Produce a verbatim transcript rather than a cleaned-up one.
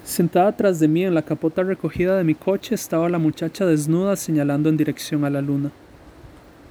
Sentada atrás de mí en la capota recogida de mi coche estaba la muchacha desnuda señalando en dirección a la luna.